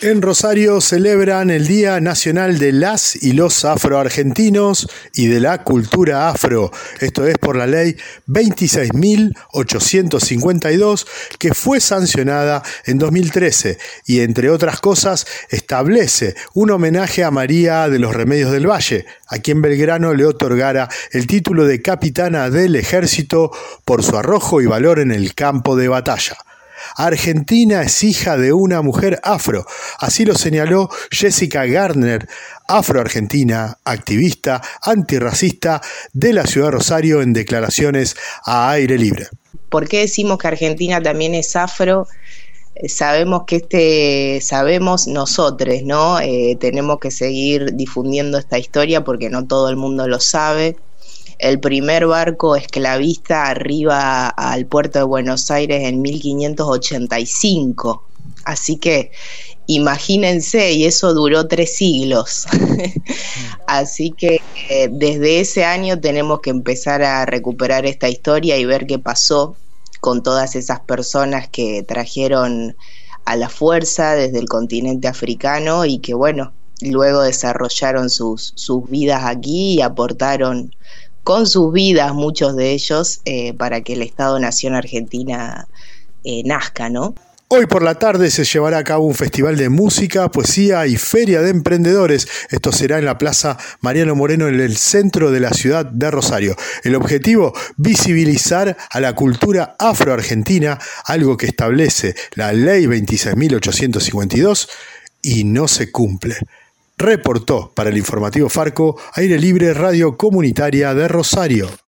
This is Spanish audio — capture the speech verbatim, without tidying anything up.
En Rosario celebran el Día Nacional de las y los Afroargentinos y de la Cultura Afro. Esto es por la ley veintiséis mil ochocientos cincuenta y dos, que fue sancionada en dos mil trece y, entre otras cosas, establece un homenaje a María de los Remedios del Valle, a quien Belgrano le otorgara el título de capitana del ejército por su arrojo y valor en el campo de batalla. Argentina es hija de una mujer afro, así lo señaló Jessica Gardner, afroargentina, activista antirracista de la ciudad de Rosario, en declaraciones a Aire Libre. ¿Por qué decimos que Argentina también es afro? Sabemos que este, sabemos nosotros, ¿no? Eh, tenemos que seguir difundiendo esta historia porque no todo el mundo lo sabe. El primer barco esclavista arriba al puerto de Buenos Aires en mil quinientos ochenta y cinco. Así que imagínense, y eso duró tres siglos. Así que eh, desde ese año tenemos que empezar a recuperar esta historia y ver qué pasó con todas esas personas que trajeron a la fuerza desde el continente africano y que, bueno, luego desarrollaron sus, sus vidas aquí y aportaron con sus vidas, muchos de ellos, eh, para que el Estado-Nación Argentina eh, nazca, ¿no? Hoy por la tarde se llevará a cabo un festival de música, poesía y feria de emprendedores. Esto será en la Plaza Mariano Moreno, en el centro de la ciudad de Rosario. El objetivo, visibilizar a la cultura afroargentina, algo que establece la ley veintiséis mil ochocientos cincuenta y dos y no se cumple. Reportó para el informativo Farco, Aire Libre, Radio Comunitaria de Rosario.